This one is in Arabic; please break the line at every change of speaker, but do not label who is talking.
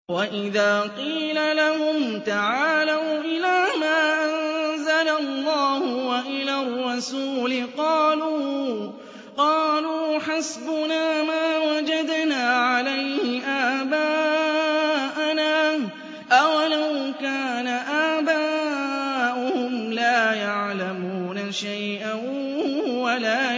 وَإِذَا قِيلَ لَهُمْ تَعَالَوْا إِلَىٰ مَا أَنزَلَ اللَّهُ وَإِلَى الرَّسُولِ قَالُوا حَسْبُنَا مَا وَجَدْنَا عَلَيْهِ آبَاءَنَا ۚ أَوَلَوْ كَانَ آبَاؤُهُمْ لَا يَعْلَمُونَ شَيْئًا وَلَا